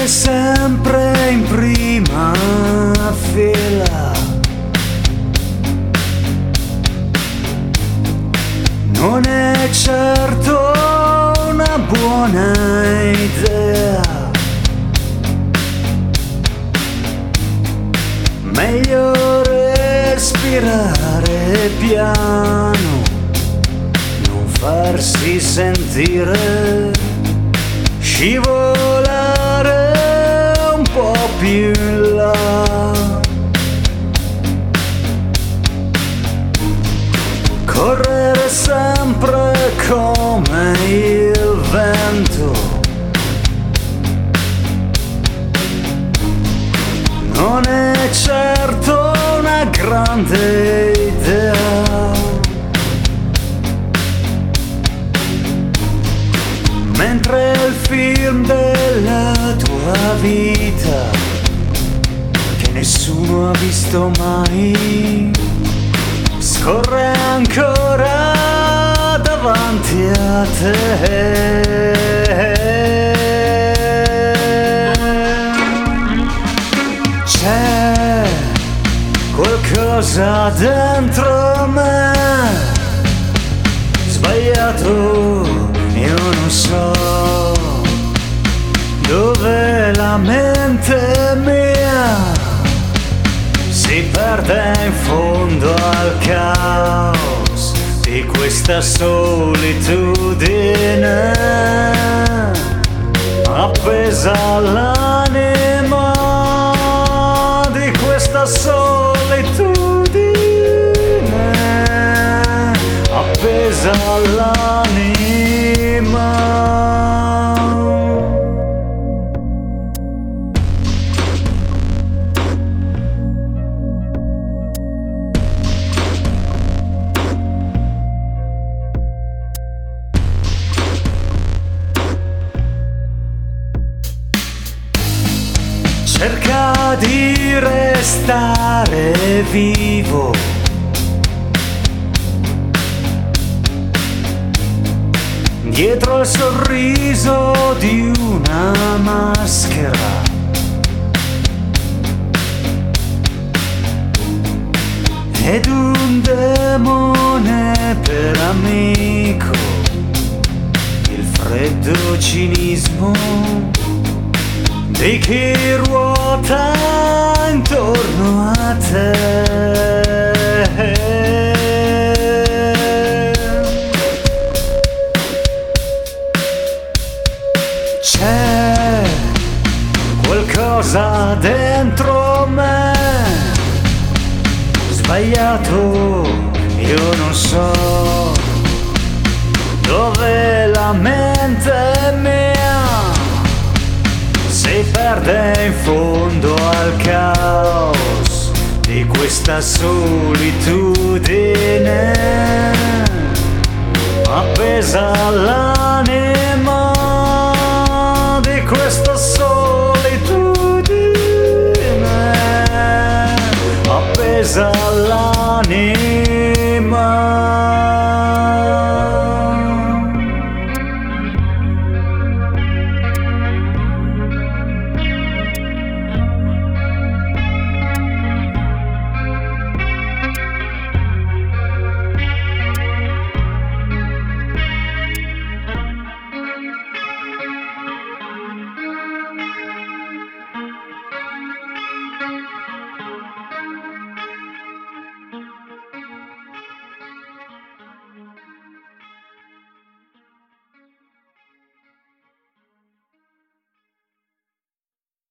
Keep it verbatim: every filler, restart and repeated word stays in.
sempre in prima fila. Non è certo una buona idea. Meglio respirare piano, non farsi sentire, scivolare un po' più in là. Correre sempre come il vento non è certo una grande idea. Mentre il film della tua vita, che nessuno ha visto mai, scorre ancora davanti a te. C'è qualcosa dentro me sbagliato, io non so dove la mente mia si perde in fondo al caos di questa solitudine appesa all'anima, di questa solitudine appesa all'anima. Cerca di restare vivo, dietro il sorriso di una maschera. Ed un demone per amico, il freddo cinismo di chi ruota intorno a te. C'è qualcosa dentro me sbagliato, io non so dove la mente mia si perde in fondo al caos di questa solitudine appesa all'anima, di questa solitudine appesa all'anima.